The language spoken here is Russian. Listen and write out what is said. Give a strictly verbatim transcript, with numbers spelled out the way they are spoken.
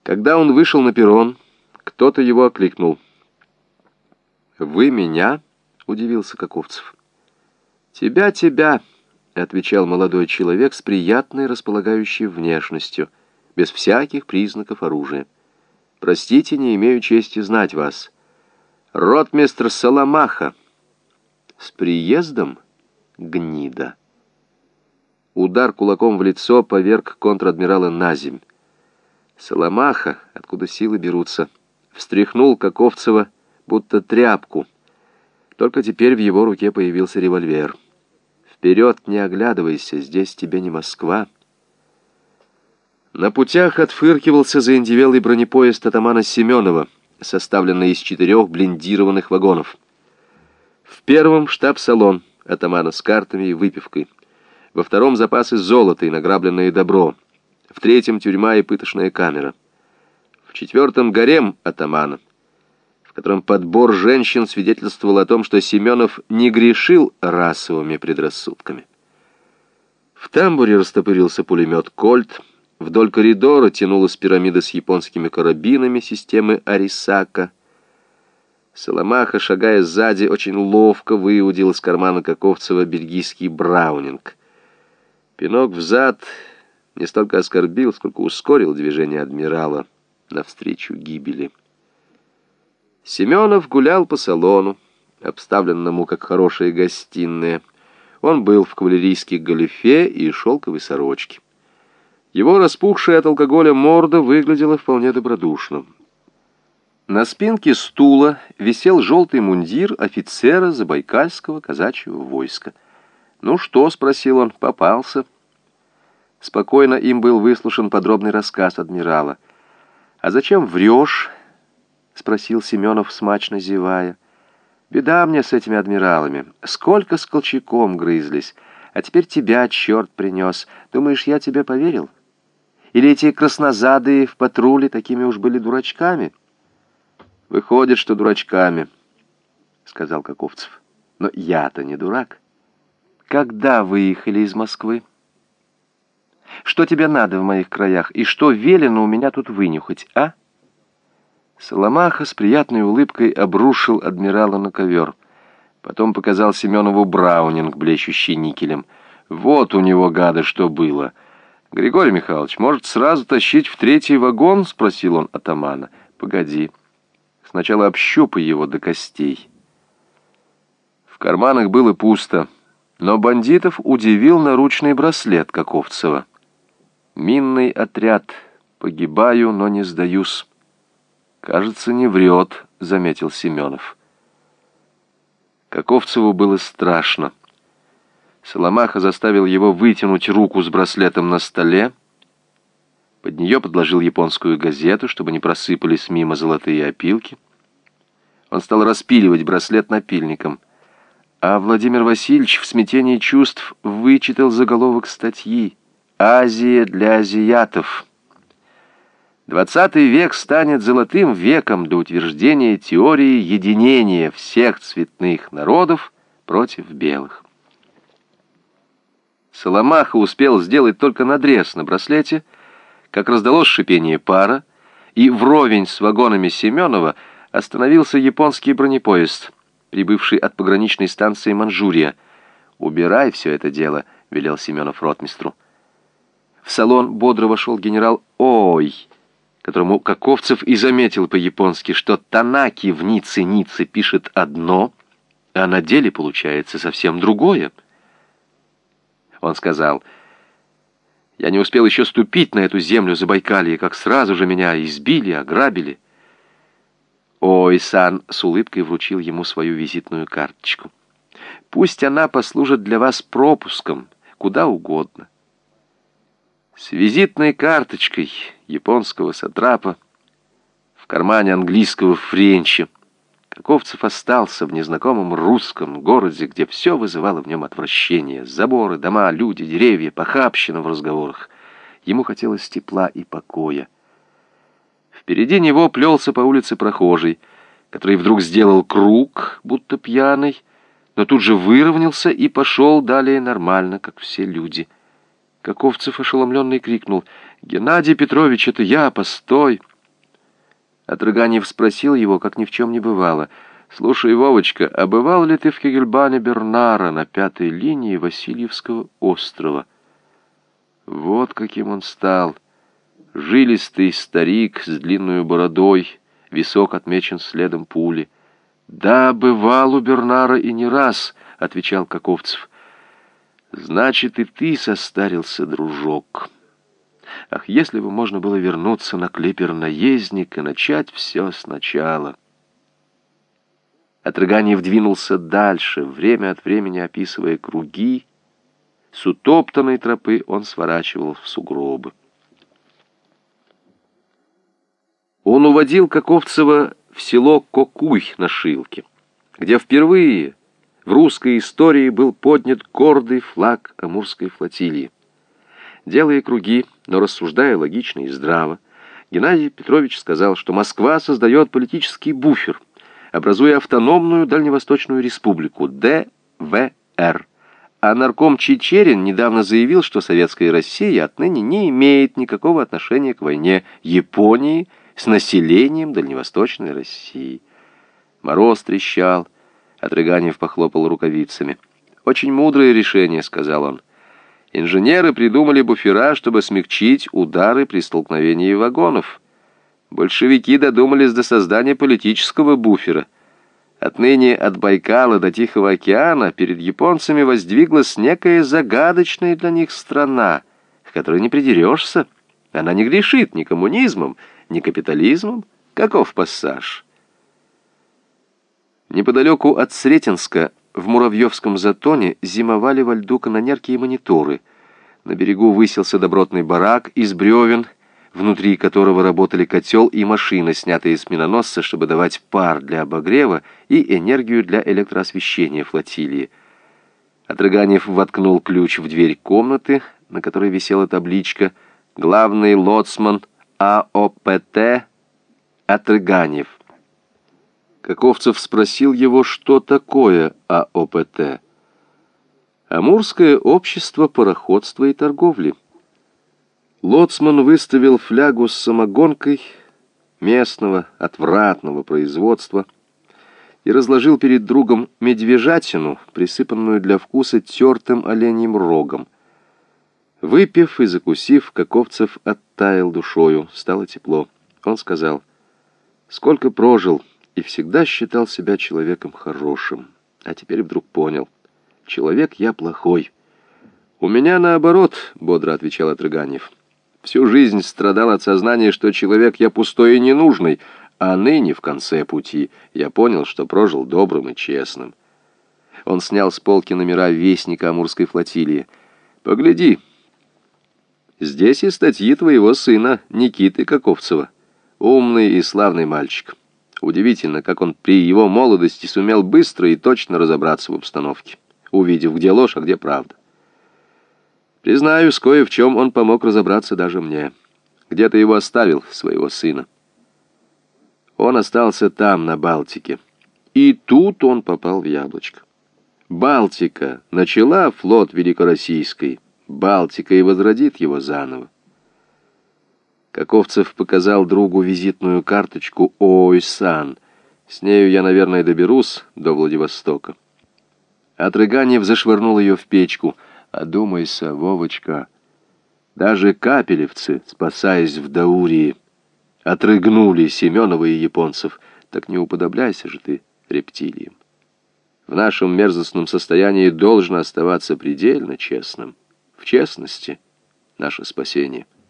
Когда он вышел на перрон, кто-то его окликнул. «Вы меня?» — удивился Каковцев. «Тебя, тебя!» — отвечал молодой человек с приятной располагающей внешностью, без всяких признаков оружия. «Простите, не имею чести знать вас. Ротмистр Соломаха. С приездом, гнида!» Удар кулаком в лицо поверг контр-адмирала наземь. Соломаха, откуда силы берутся, встряхнул Каковцева, будто тряпку. Только теперь в его руке появился револьвер. «Вперед, не оглядывайся, здесь тебе не Москва». На путях отфыркивался заиндевелый бронепоезд атамана Семенова, составленный из четырех блиндированных вагонов. В первом штаб-салон атамана с картами и выпивкой. Во втором запасы золота и награбленное добро. В третьем тюрьма и пытошная камера. В четвертом гарем атамана, в котором подбор женщин свидетельствовал о том, что Семенов не грешил расовыми предрассудками. В тамбуре растопырился пулемет «Кольт». Вдоль коридора тянулась пирамида с японскими карабинами системы Арисака. Соломаха, шагая сзади, очень ловко выудил из кармана Каковцева бельгийский браунинг. Пинок взад не столько оскорбил, сколько ускорил движение адмирала навстречу гибели. Семенов гулял по салону, обставленному как хорошая гостиная. Он был в кавалерийских галифе и шелковой сорочке. Его распухшая от алкоголя морда выглядела вполне добродушно. На спинке стула висел желтый мундир офицера Забайкальского казачьего войска. «Ну что?» — спросил он. «Попался». Спокойно им был выслушан подробный рассказ адмирала. «А зачем врешь?» — спросил Семенов, смачно зевая. «Беда мне с этими адмиралами. Сколько с Колчаком грызлись, а теперь тебя черт принес. Думаешь, я тебе поверил? Или эти краснозадые в патруле такими уж были дурачками?» «Выходит, что дурачками», — сказал Каковцев. «Но я-то не дурак. Когда выехали из Москвы? Что тебе надо в моих краях, и что велено у меня тут вынюхать, а?» Соломаха с приятной улыбкой обрушил адмирала на ковер. Потом показал Семенову браунинг, блещущий никелем. «Вот у него, гада, что было!» «Григорий Михайлович, может, сразу тащить в третий вагон?» — спросил он атамана. «Погоди. Сначала общупай его до костей». В карманах было пусто, но бандитов удивил наручный браслет Каковцева. «Минный отряд. Погибаю, но не сдаюсь». «Кажется, не врет», — заметил Семенов. Каковцеву было страшно. Соломаха заставил его вытянуть руку с браслетом на столе. Под нее подложил японскую газету, чтобы не просыпались мимо золотые опилки. Он стал распиливать браслет напильником. А Владимир Васильевич в смятении чувств вычитал заголовок статьи «Азия для азиатов». Двадцатый век станет золотым веком до утверждения теории единения всех цветных народов против белых. Соломаха успел сделать только надрез на браслете, как раздалось шипение пара, и вровень с вагонами Семенова остановился японский бронепоезд, прибывший от пограничной станции Манчжурия. «Убирай все это дело», — велел Семенов ротмистру. В салон бодро вошел генерал Ой, которому Каковцев и заметил по-японски, что Танаки в Ницце-Ницце пишет одно, а на деле получается совсем другое. Он сказал: «Я не успел еще ступить на эту землю Забайкалья, как сразу же меня избили, ограбили». Ой-сан с улыбкой вручил ему свою визитную карточку. «Пусть она послужит для вас пропуском, куда угодно». С визитной карточкой японского сатрапа в кармане английского френча Каковцев остался в незнакомом русском городе, где все вызывало в нем отвращение. Заборы, дома, люди, деревья, похабщина в разговорах. Ему хотелось тепла и покоя. Впереди него плелся по улице прохожий, который вдруг сделал круг, будто пьяный, но тут же выровнялся и пошел далее нормально, как все люди. Каковцев ошеломленный крикнул: «Геннадий Петрович, это я, постой!» Отрыганьев спросил его, как ни в чем не бывало: «Слушай, Вовочка, а бывал ли ты в Кегельбане Бернара на пятой линии Васильевского острова?» Вот каким он стал. Жилистый старик с длинной бородой, висок отмечен следом пули. «Да, бывал у Бернара и не раз», — отвечал Каковцев. «Значит, и ты состарился, дружок. Ах, если бы можно было вернуться на клипер «Наездник» и начать все сначала». Отрыганьев двинулся дальше, время от времени описывая круги. С утоптанной тропы он сворачивал в сугробы. Он уводил Каковцева в село Кокуй на Шилке, где впервые в русской истории был поднят гордый флаг Амурской флотилии. Делая круги, но рассуждая логично и здраво, Геннадий Петрович сказал, что Москва создает политический буфер, образуя автономную Дальневосточную республику Дэ Вэ Эр. А нарком Чичерин недавно заявил, что советская Россия отныне не имеет никакого отношения к войне Японии с населением Дальневосточной России. Мороз трещал, Отрыганьев похлопал рукавицами. «Очень мудрое решение», — сказал он. «Инженеры придумали буфера, чтобы смягчить удары при столкновении вагонов. Большевики додумались до создания политического буфера. Отныне от Байкала до Тихого океана перед японцами воздвиглась некая загадочная для них страна, к которой не придерешься. Она не грешит ни коммунизмом, ни капитализмом. Каков пассаж?» Неподалеку от Сретенска, в Муравьевском затоне, зимовали во льду канонерки и мониторы. На берегу высился добротный барак из бревен, внутри которого работали котел и машина, снятые с миноносца, чтобы давать пар для обогрева и энергию для электроосвещения флотилии. Отрыганьев воткнул ключ в дверь комнаты, на которой висела табличка «Главный лоцман А О П Т Отрыганьев». Каковцев спросил его, что такое А О П Т. «Амурское общество пароходства и торговли». Лоцман выставил флягу с самогонкой местного отвратного производства и разложил перед другом медвежатину, присыпанную для вкуса тертым оленьим рогом. Выпив и закусив, Каковцев оттаял душою, стало тепло. Он сказал: «Сколько прожил и всегда считал себя человеком хорошим, а теперь вдруг понял: человек я плохой». «У меня наоборот», — бодро отвечал Отрыганьев. «Всю жизнь страдал от сознания, что человек я пустой и ненужный, а ныне, в конце пути, я понял, что прожил добрым и честным». Он снял с полки номера Вестника Амурской флотилии. «Погляди, здесь и статьи твоего сына Никиты Каковцева. Умный и славный мальчик. Удивительно, как он при его молодости сумел быстро и точно разобраться в обстановке, увидев, где ложь, а где правда. Признаюсь, кое в чем он помог разобраться даже мне. Где ты его оставил, своего сына?» Он остался там, на Балтике. И тут он попал в яблочко. Балтика начала флот Великороссийской. Балтика и возродит его заново. Каковцев показал другу визитную карточку Ой-Сан. С нею я, наверное, доберусь до Владивостока. Отрыганьев зашвырнул ее в печку. «Одумайся, Вовочка. Даже капелевцы, спасаясь в Даурии, отрыгнули Семенова и японцев. Так не уподобляйся же ты рептилиям. В нашем мерзостном состоянии должно оставаться предельно честным. В честности наше спасение».